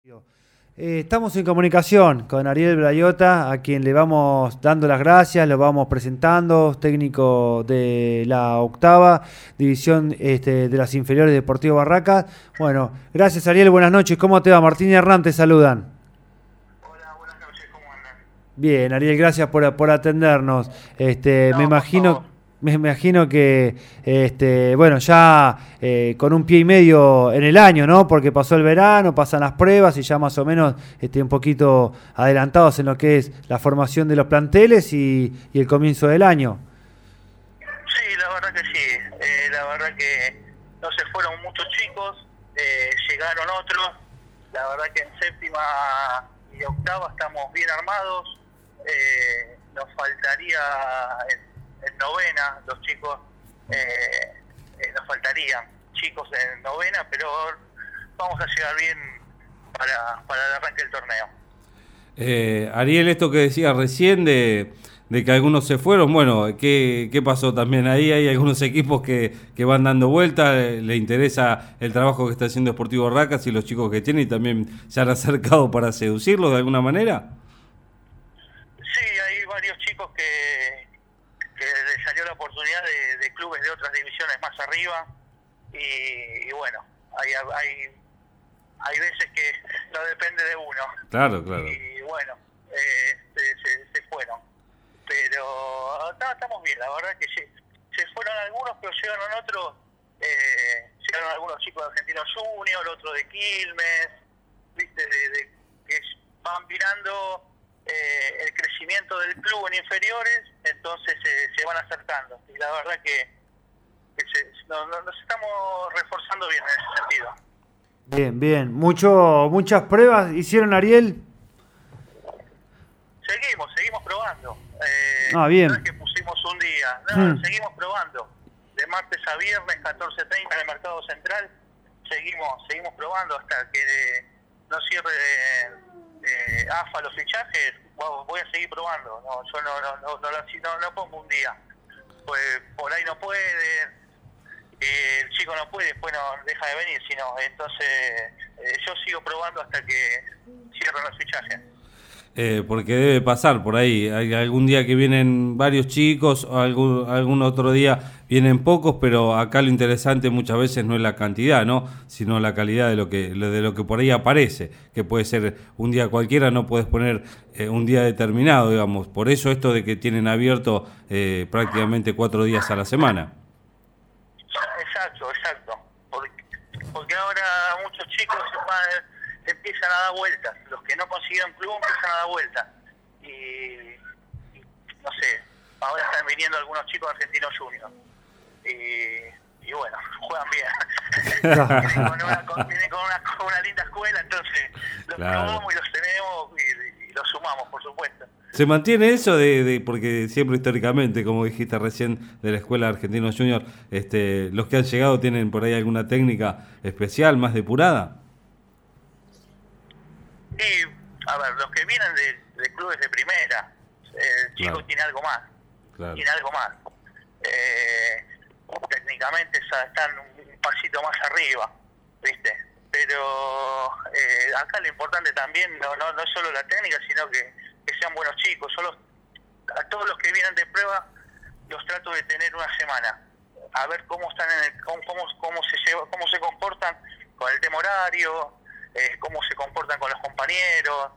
Estamos en comunicación con Ariel Braiota, a quien le vamos dando las gracias, lo vamos presentando, técnico de la octava división de las inferiores de Deportivo Barracas. Bueno, gracias Ariel, buenas noches. ¿Cómo te va? Martín y Hernán te saludan. Hola, buenas noches, ¿cómo andan? Bien, Ariel, gracias por atendernos. Me imagino que, bueno, ya con un pie y medio en el año, ¿no? Porque pasó el verano, pasan las pruebas y ya más o menos un poquito adelantados en lo que es la formación de los planteles y el comienzo del año. Sí, la verdad que sí. La verdad que no se fueron muchos chicos, llegaron otros. La verdad que en séptima y octava estamos bien armados. Nos faltaría en novena, los chicos, nos faltarían chicos en novena, pero vamos a llegar bien para el arranque del torneo. Ariel, esto que decías recién de que algunos se fueron, bueno, ¿qué pasó también ahí? Hay algunos equipos que van dando vueltas, le interesa el trabajo que está haciendo Sportivo Barracas y los chicos que tiene y también se han acercado para seducirlos de alguna manera. Sí, hay varios chicos que les salió la oportunidad de clubes de otras divisiones más arriba y bueno, hay veces que no depende de uno. Claro. Y bueno, se fueron. Pero estamos bien, la verdad que se fueron algunos, pero llegaron otros. Llegaron algunos chicos de Argentinos Junior, otros de Quilmes, viste, que van mirando el crecimiento del club en inferiores, entonces se van acercando. Y la verdad que nos estamos reforzando bien en ese sentido. Bien. Muchas pruebas hicieron, Ariel. Seguimos probando. Bien. No es que pusimos un día, seguimos probando. De martes a viernes, 14:30 en el Mercado Central, seguimos probando hasta que no cierre AFA los fichajes. Voy a seguir probando. Yo no pongo un día. Pues por ahí no puede, el chico no puede, después no deja de venir, entonces yo sigo probando hasta que cierren los fichajes. Porque debe pasar por ahí, hay algún día que vienen varios chicos, o algún otro día vienen pocos, pero acá lo interesante muchas veces no es la cantidad, ¿no? Sino la calidad de lo que por ahí aparece, que puede ser un día cualquiera, no puedes poner un día determinado, digamos. Por eso esto de que tienen abierto prácticamente 4 días a la semana. Exacto. Porque ahora muchos chicos empiezan a dar vueltas. Los que no consiguieron club empiezan a dar vueltas. Y no sé, ahora están viniendo algunos chicos Argentinos Junior. Y bueno, juegan bien. Vienen con una linda escuela, entonces los probamos y los tenemos y los sumamos, por supuesto. ¿Se mantiene eso porque siempre históricamente, como dijiste recién, de la escuela Argentinos Junior, los que han llegado tienen por ahí alguna técnica especial, más depurada? Sí, a ver, los que vienen de clubes de primera, el chico tiene algo más. Claro. Tiene algo más. Técnicamente están un pasito más arriba, ¿viste? Pero acá lo importante también no es solo la técnica, sino que sean buenos chicos. A todos los que vienen de prueba los trato de tener una semana, a ver cómo están cómo se comportan con el tema horario, cómo se comportan con los compañeros.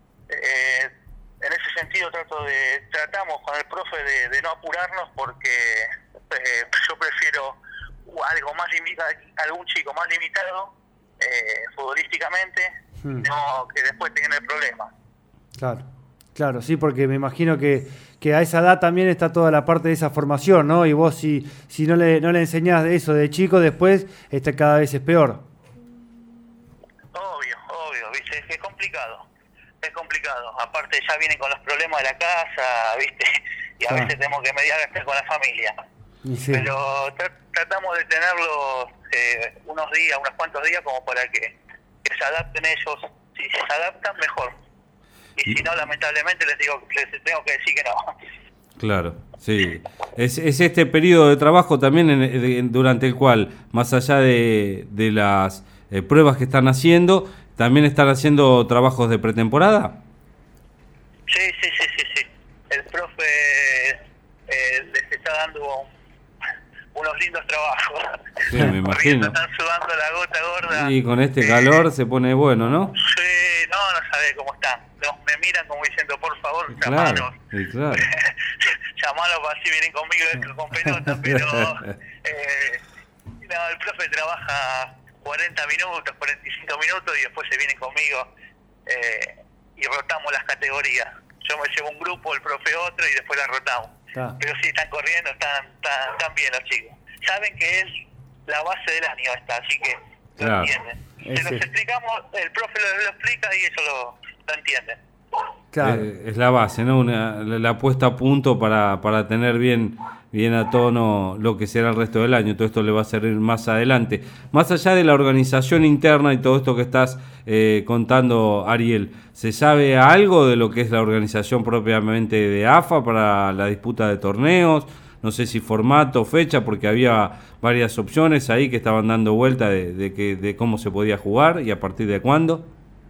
En ese sentido tratamos con el profe de no apurarnos, porque yo prefiero algo más limitado, algún chico más limitado futbolísticamente, no que después tengan el problema. Claro, sí, porque me imagino que a esa edad también está toda la parte de esa formación, ¿no? Y vos si no le enseñás eso de chico, después cada vez es peor. Obvio, ¿viste? Es complicado. Aparte ya vienen con los problemas de la casa, ¿viste? Y a veces tenemos que mediar hasta con la familia. Sí. Pero tratamos de tenerlos unos cuantos días como para que se adapten ellos. Si se adaptan, mejor. Y si no, lamentablemente les tengo que decir que no. Claro, sí. Es este periodo de trabajo también durante el cual, más allá de las pruebas que están haciendo, ¿también están haciendo trabajos de pretemporada? Sí. El profe les está dando unos lindos trabajos. Sí, me imagino. Están sudando la gota gorda. Y con este calor se pone bueno, ¿no? Sí, no sabés cómo están. Me miran como diciendo, por favor, Claro, llamanos. claro. Llamanos para así vienen conmigo con pelota, pero no, el profe trabaja 40 minutos, 45 minutos y después se vienen conmigo y rotamos las categorías. Yo me llevo un grupo, el profe otro y después la rotamos. Pero sí, están corriendo, están bien los chicos. Saben que es la base del año esta, así que lo entienden. Se los explicamos, el profe lo explica y eso lo entienden. Claro. Es la base, ¿no? La puesta a punto para tener bien a tono lo que será el resto del año. Todo esto le va a servir más adelante. Más allá de la organización interna y todo esto que estás contando, Ariel, ¿se sabe algo de lo que es la organización propiamente de AFA para la disputa de torneos? No sé si formato, fecha, porque había varias opciones ahí que estaban dando vuelta de cómo se podía jugar y a partir de cuándo.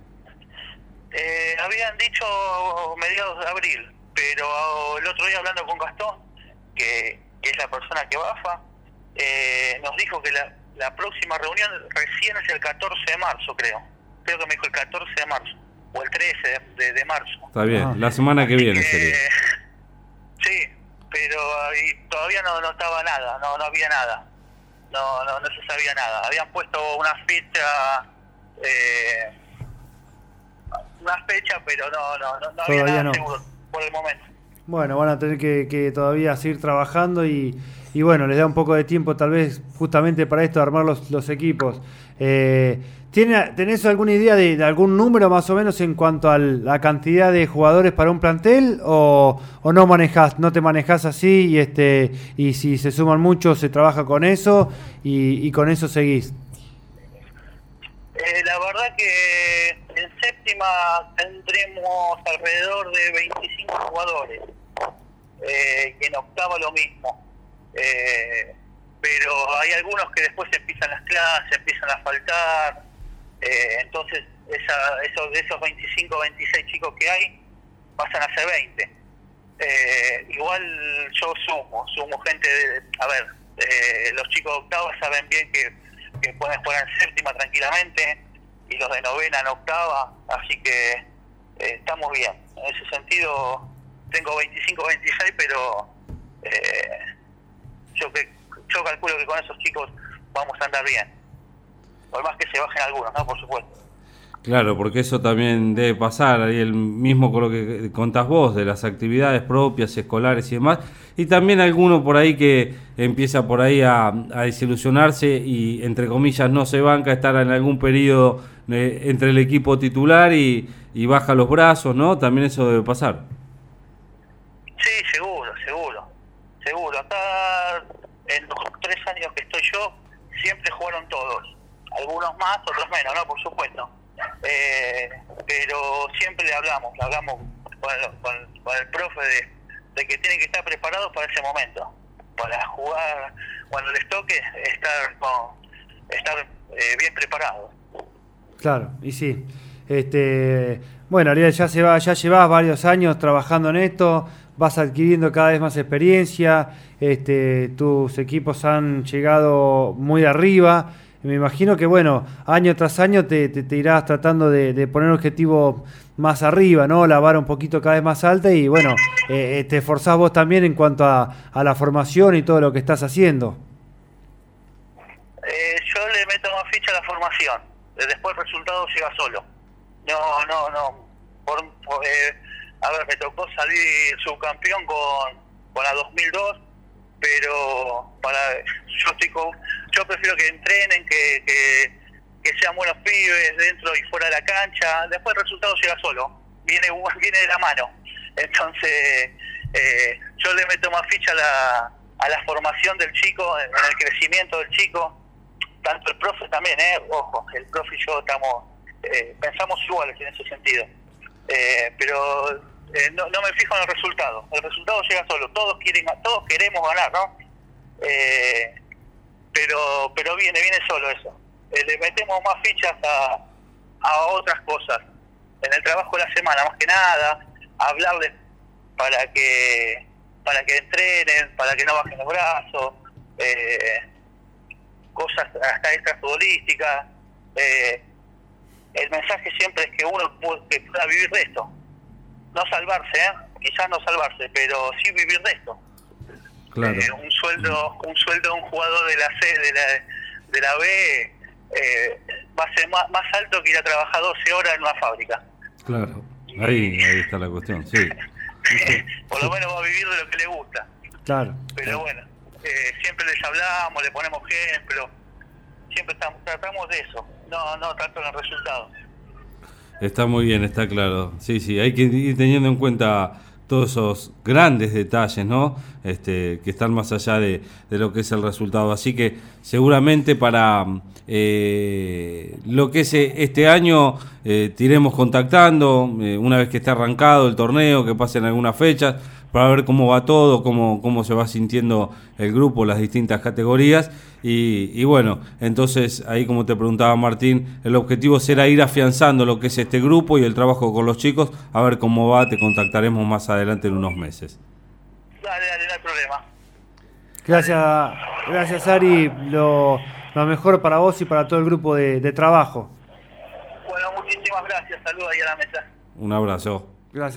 Habían dicho mediados de abril, pero el otro día hablando con Gastón, que es la persona que va a AFA, nos dijo que la próxima reunión recién es el 14 de marzo, creo que me dijo el 14 de marzo, o el 13 de marzo. Está bien, la semana que viene sería. Sí, pero todavía no estaba nada, no había nada, no se sabía nada. Habían puesto una fecha, pero no había nada seguro por el momento. Bueno, van a tener que todavía seguir trabajando y bueno, les da un poco de tiempo tal vez justamente para esto, armar los equipos. ¿Tenés alguna idea de algún número más o menos en cuanto a la cantidad de jugadores para un plantel o no te manejás así y si se suman muchos se trabaja con eso y con eso seguís? La verdad que en séptima tendremos alrededor de 25 jugadores, y en octava lo mismo, pero hay algunos que después empiezan las clases, empiezan a faltar, entonces de esos 25 26 chicos que hay pasan a ser 20. Igual yo sumo gente los chicos de octava saben bien que pueden jugar en séptima tranquilamente y los de novena en octava, así que estamos bien. En ese sentido tengo 25, 26, pero yo calculo que con esos chicos vamos a andar bien. Por más que se bajen algunos, ¿no? Por supuesto. Claro, porque eso también debe pasar, ahí el mismo con lo que contás vos, de las actividades propias, escolares y demás, y también alguno por ahí que empieza por ahí a desilusionarse y, entre comillas, no se banca estar en algún periodo entre el equipo titular y baja los brazos, ¿no? También eso debe pasar. Sí, seguro. Acá, en los 3 años que estoy yo, siempre jugaron todos. Algunos más, otros menos, ¿no? Por supuesto. Pero siempre le hablamos con el profe de que tienen que estar preparados para ese momento, para jugar cuando les toque, estar bien preparados. Claro, y sí. Bueno, Ariel, ya llevas varios años trabajando en esto, vas adquiriendo cada vez más experiencia, tus equipos han llegado muy arriba. Me imagino que, bueno, año tras año te irás tratando de poner objetivos más arriba, ¿no? La vara un poquito cada vez más alta y, bueno, te esforzás vos también en cuanto a la formación y todo lo que estás haciendo. Yo le meto más ficha a la formación. Después el resultado llega solo. No. Me tocó salir subcampeón con la 2002, pero yo prefiero que entrenen, que sean buenos pibes dentro y fuera de la cancha. Después el resultado llega solo, viene de la mano. Entonces yo le meto más ficha a la formación del chico, en el crecimiento del chico. Tanto el profe también, ojo, el profe y yo pensamos iguales en ese sentido. Pero no me fijo en el resultado llega solo. Todos queremos ganar, ¿no? Pero viene solo eso. Le metemos más fichas a otras cosas. En el trabajo de la semana, más que nada, hablarles para que entrenen, para que no bajen los brazos, cosas hasta extrafutbolísticas. El mensaje siempre es que uno pueda vivir de esto. No salvarse, quizás no salvarse, pero sí vivir de esto. Claro. Un sueldo de un jugador de la C, de la B, va a ser más alto que ir a trabajar 12 horas en una fábrica. Claro, ahí está la cuestión, sí. Por lo menos va a vivir de lo que le gusta. Claro. Pero bueno, siempre les hablamos, le ponemos ejemplo, siempre tratamos de eso, no tanto en el resultado. Está muy bien, está claro. Sí, hay que ir teniendo en cuenta todos esos grandes detalles, ¿no? Que están más allá de lo que es el resultado. Así que seguramente para lo que es este año te iremos contactando una vez que esté arrancado el torneo, que pasen algunas fechas, para ver cómo va todo, cómo se va sintiendo el grupo, las distintas categorías. Y bueno, entonces ahí, como te preguntaba Martín, el objetivo será ir afianzando lo que es este grupo y el trabajo con los chicos, a ver cómo va. Te contactaremos más adelante en unos meses. Dale, no hay problema. Gracias Ari, lo mejor para vos y para todo el grupo de trabajo. Bueno, muchísimas gracias, saludos ahí a la mesa. Un abrazo.